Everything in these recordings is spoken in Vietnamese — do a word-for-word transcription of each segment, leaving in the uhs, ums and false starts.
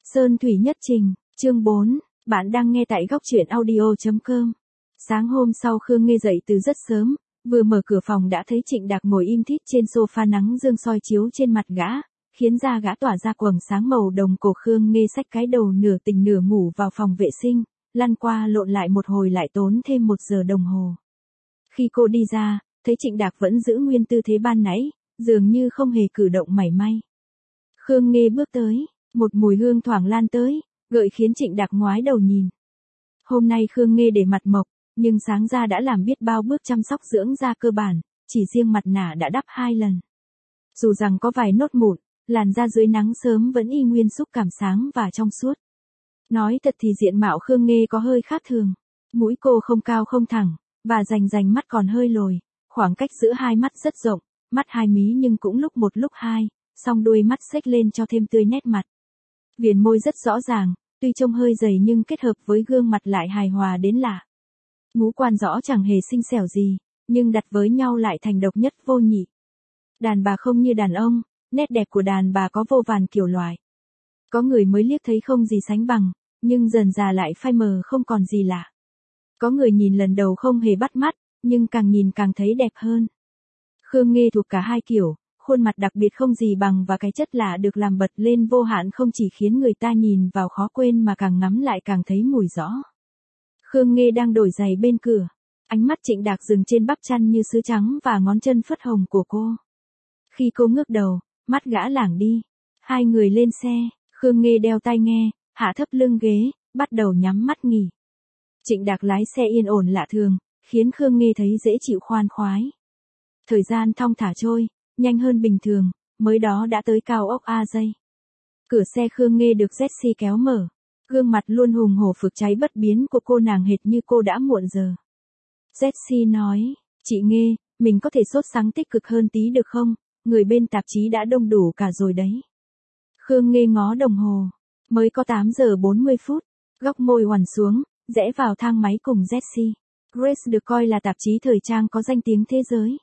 Sơn Thủy Nhất Trình, chương bốn, bạn đang nghe tại góc truyện audio chấm com. Sáng hôm sau Khương Nghê dậy từ rất sớm, vừa mở cửa phòng đã thấy Trịnh Đạc ngồi im thít trên sofa, nắng dương soi chiếu trên mặt gã, khiến da gã tỏa ra quầng sáng màu đồng cổ. Khương Nghê xách cái đầu nửa tỉnh nửa ngủ vào phòng vệ sinh, lăn qua lộn lại một hồi lại tốn thêm một giờ đồng hồ. Khi cô đi ra, thấy Trịnh Đạc vẫn giữ nguyên tư thế ban nãy, dường như không hề cử động mảy may. Khương Nghê bước tới, một mùi hương thoảng lan tới, gợi khiến Trịnh Đạc ngoái đầu nhìn. Hôm nay Khương Nghê để mặt mộc, nhưng sáng ra đã làm biết bao bước chăm sóc dưỡng da cơ bản, chỉ riêng mặt nạ đã đắp hai lần. Dù rằng có vài nốt mụn, làn da dưới nắng sớm vẫn y nguyên xúc cảm sáng và trong suốt. Nói thật thì diện mạo Khương Nghê có hơi khác thường. Mũi cô không cao không thẳng, và rành rành mắt còn hơi lồi, khoảng cách giữa hai mắt rất rộng, mắt hai mí nhưng cũng lúc một lúc hai, song đuôi mắt xếch lên cho thêm tươi nét mặt. Viền môi rất rõ ràng, tuy trông hơi dày nhưng kết hợp với gương mặt lại hài hòa đến lạ. Ngũ quan rõ chẳng hề xinh xẻo gì, nhưng đặt với nhau lại thành độc nhất vô nhị. Đàn bà không như đàn ông, nét đẹp của đàn bà có vô vàn kiểu loại. Có người mới liếc thấy không gì sánh bằng, nhưng dần dà lại phai mờ không còn gì lạ. Có người nhìn lần đầu không hề bắt mắt, nhưng càng nhìn càng thấy đẹp hơn. Khương Nghê thuộc cả hai kiểu, khuôn mặt đặc biệt không gì bằng và cái chất lạ được làm bật lên vô hạn không chỉ khiến người ta nhìn vào khó quên mà càng ngắm lại càng thấy mùi rõ. Khương Nghê đang đổi giày bên cửa, ánh mắt Trịnh Đạc dừng trên bắp chân như sứ trắng và ngón chân phớt hồng của cô. Khi cô ngước đầu, mắt gã lảng đi. Hai người lên xe, Khương Nghê đeo tai nghe, hạ thấp lưng ghế, bắt đầu nhắm mắt nghỉ. Trịnh Đạc lái xe yên ổn lạ thường, khiến Khương Nghê thấy dễ chịu khoan khoái. Thời gian thong thả trôi, nhanh hơn bình thường, mới đó đã tới cao ốc A Dây. Cửa xe Khương Nghê được Jessie kéo mở, gương mặt luôn hùng hổ phực cháy bất biến của cô nàng hệt như cô đã muộn giờ. Jessie nói, chị Nghê, mình có thể sốt sắng tích cực hơn tí được không, người bên tạp chí đã đông đủ cả rồi đấy. Khương Nghê ngó đồng hồ, mới có tám giờ bốn mươi phút, góc môi oằn xuống, rẽ vào thang máy cùng Jessie. Grace được coi là tạp chí thời trang có danh tiếng thế giới.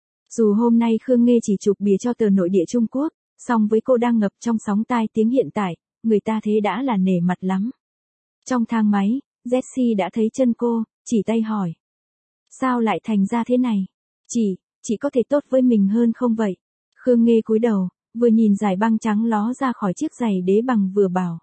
Dù hôm nay Khương Nghê chỉ chụp bìa cho tờ nội địa Trung Quốc, song với cô đang ngập trong sóng tai tiếng hiện tại, người ta thế đã là nể mặt lắm. Trong thang máy, Jessie đã thấy chân cô, chỉ tay hỏi. Sao lại thành ra thế này? Chị, chị có thể tốt với mình hơn không vậy? Khương Nghê cúi đầu, vừa nhìn dải băng trắng ló ra khỏi chiếc giày đế bằng vừa bảo.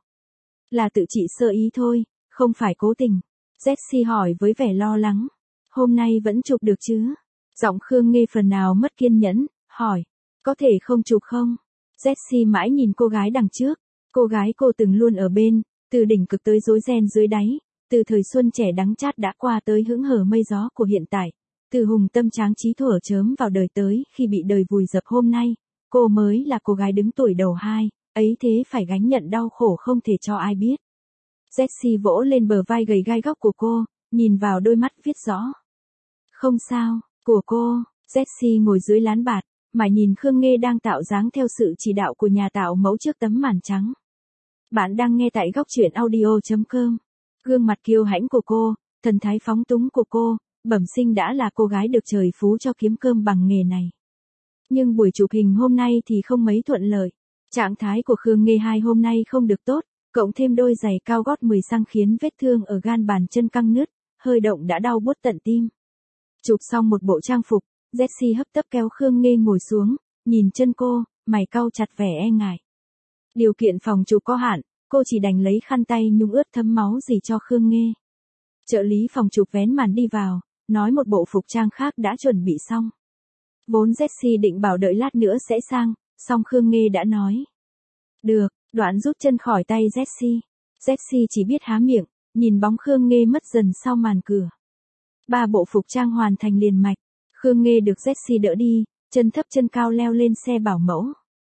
Là tự chị sơ ý thôi, không phải cố tình. Jessie hỏi với vẻ lo lắng. Hôm nay vẫn chụp được chứ? Giọng Khương Nghê phần nào mất kiên nhẫn, hỏi. Có thể không chụp không? Jessie mãi nhìn cô gái đằng trước. Cô gái cô từng luôn ở bên, từ đỉnh cực tới rối ren dưới đáy, từ thời xuân trẻ đắng chát đã qua tới hững hờ mây gió của hiện tại, từ hùng tâm tráng trí thuở chớm vào đời tới khi bị đời vùi dập hôm nay, cô mới là cô gái đứng tuổi đầu hai, ấy thế phải gánh nhận đau khổ không thể cho ai biết. Jessie vỗ lên bờ vai gầy gai góc của cô, nhìn vào đôi mắt viết rõ. Không sao, của cô. Jessie ngồi dưới lán bạt, mà nhìn Khương Nghê đang tạo dáng theo sự chỉ đạo của nhà tạo mẫu trước tấm màn trắng. Bạn đang nghe tại góc truyện audio chấm com. Gương mặt kiêu hãnh của cô, thần thái phóng túng của cô, bẩm sinh đã là cô gái được trời phú cho kiếm cơm bằng nghề này. Nhưng buổi chụp hình hôm nay thì không mấy thuận lợi. Trạng thái của Khương Nghê hai hôm nay không được tốt, cộng thêm đôi giày cao gót mười xăng khiến vết thương ở gan bàn chân căng nứt, hơi động đã đau buốt tận tim. Chụp xong một bộ trang phục, Jessie hấp tấp kéo Khương Nghê ngồi xuống, nhìn chân cô, mày cau chặt vẻ e ngại. Điều kiện phòng chụp có hạn, cô chỉ đành lấy khăn tay nhúng ướt thấm máu gì cho Khương Nghê. Trợ lý phòng chụp vén màn đi vào, nói một bộ phục trang khác đã chuẩn bị xong. Vốn Jessie định bảo đợi lát nữa sẽ sang, song Khương Nghê đã nói. Được, đoạn rút chân khỏi tay Jessie. Jessie chỉ biết há miệng, nhìn bóng Khương Nghê mất dần sau màn cửa. Ba bộ phục trang hoàn thành liền mạch. Khương Nghê được Jessie đỡ đi, chân thấp chân cao leo lên xe bảo mẫu.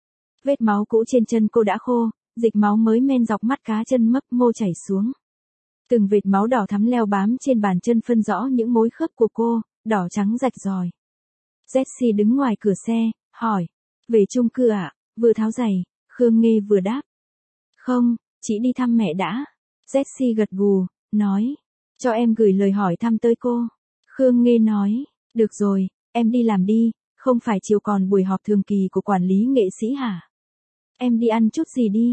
Vết máu cũ trên chân cô đã khô, dịch máu mới men dọc mắt cá chân mấp mô chảy xuống. Từng vệt máu đỏ thắm leo bám trên bàn chân phân rõ những mối khớp của cô, đỏ trắng rạch ròi. Jessie đứng ngoài cửa xe, hỏi. Về chung cư ạ? À? Vừa tháo giày, Khương Nghê vừa đáp. Không, chị đi thăm mẹ đã. Jessie gật gù, nói. Cho em gửi lời hỏi thăm tới cô. Khương Nghê nói. Được rồi, em đi làm đi, không phải chiều còn buổi họp thường kỳ của quản lý nghệ sĩ hả? Em đi ăn chút gì đi.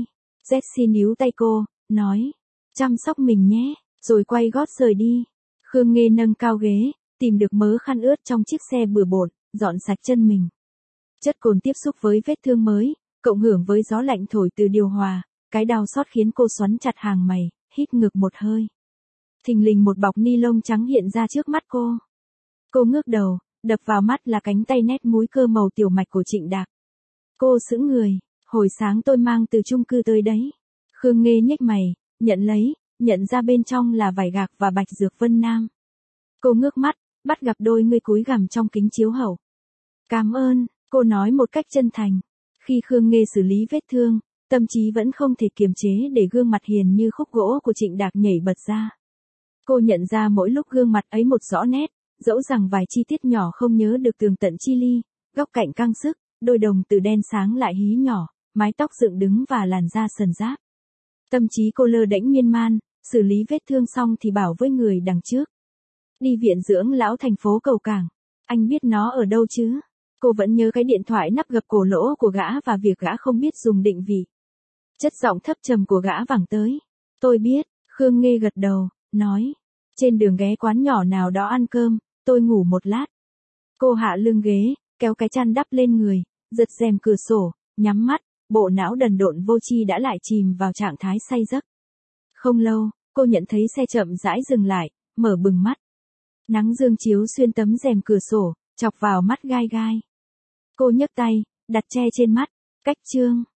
Jessie níu tay cô, nói, chăm sóc mình nhé, rồi quay gót rời đi. Khương Nghê nâng cao ghế, tìm được mớ khăn ướt trong chiếc xe bừa bộn, dọn sạch chân mình. Chất cồn tiếp xúc với vết thương mới, cộng hưởng với gió lạnh thổi từ điều hòa, cái đau xót khiến cô xoắn chặt hàng mày, hít ngược một hơi. Thình lình một bọc ni lông trắng hiện ra trước mắt cô. Cô ngước đầu, đập vào mắt là cánh tay nét múi cơ màu tiểu mạch của Trịnh Đạc. Cô sững người, hồi sáng tôi mang từ chung cư tới đấy. Khương Nghê nhếch mày, nhận lấy, nhận ra bên trong là vải gạc và bạch dược Vân Nam. Cô ngước mắt, bắt gặp đôi ngươi cúi gằm trong kính chiếu hậu. Cảm ơn, cô nói một cách chân thành. Khi Khương Nghê xử lý vết thương, tâm trí vẫn không thể kiềm chế để gương mặt hiền như khúc gỗ của Trịnh Đạc nhảy bật ra. Cô nhận ra mỗi lúc gương mặt ấy một rõ nét, dẫu rằng vài chi tiết nhỏ không nhớ được tường tận chi li, góc cạnh căng sức, đôi đồng tử đen sáng lại hí nhỏ, mái tóc dựng đứng và làn da sần ráp. Tâm trí cô lơ đễnh miên man, xử lý vết thương xong thì bảo với người đằng trước. Đi viện dưỡng lão thành phố Cầu Cảng. Anh biết nó ở đâu chứ? Cô vẫn nhớ cái điện thoại nắp gập cổ lỗ của gã và việc gã không biết dùng định vị. Chất giọng thấp trầm của gã vẳng tới. Tôi biết, Khương Nghê gật đầu, nói. Trên đường ghé quán nhỏ nào đó ăn cơm, tôi ngủ một lát. Cô hạ lưng ghế, kéo cái chăn đắp lên người, giật rèm cửa sổ, nhắm mắt, bộ não đần độn vô tri đã lại chìm vào trạng thái say giấc. Không lâu, cô nhận thấy xe chậm rãi dừng lại, mở bừng mắt. Nắng dương chiếu xuyên tấm rèm cửa sổ, chọc vào mắt gai gai. Cô nhấc tay, đặt che trên mắt, cách chương.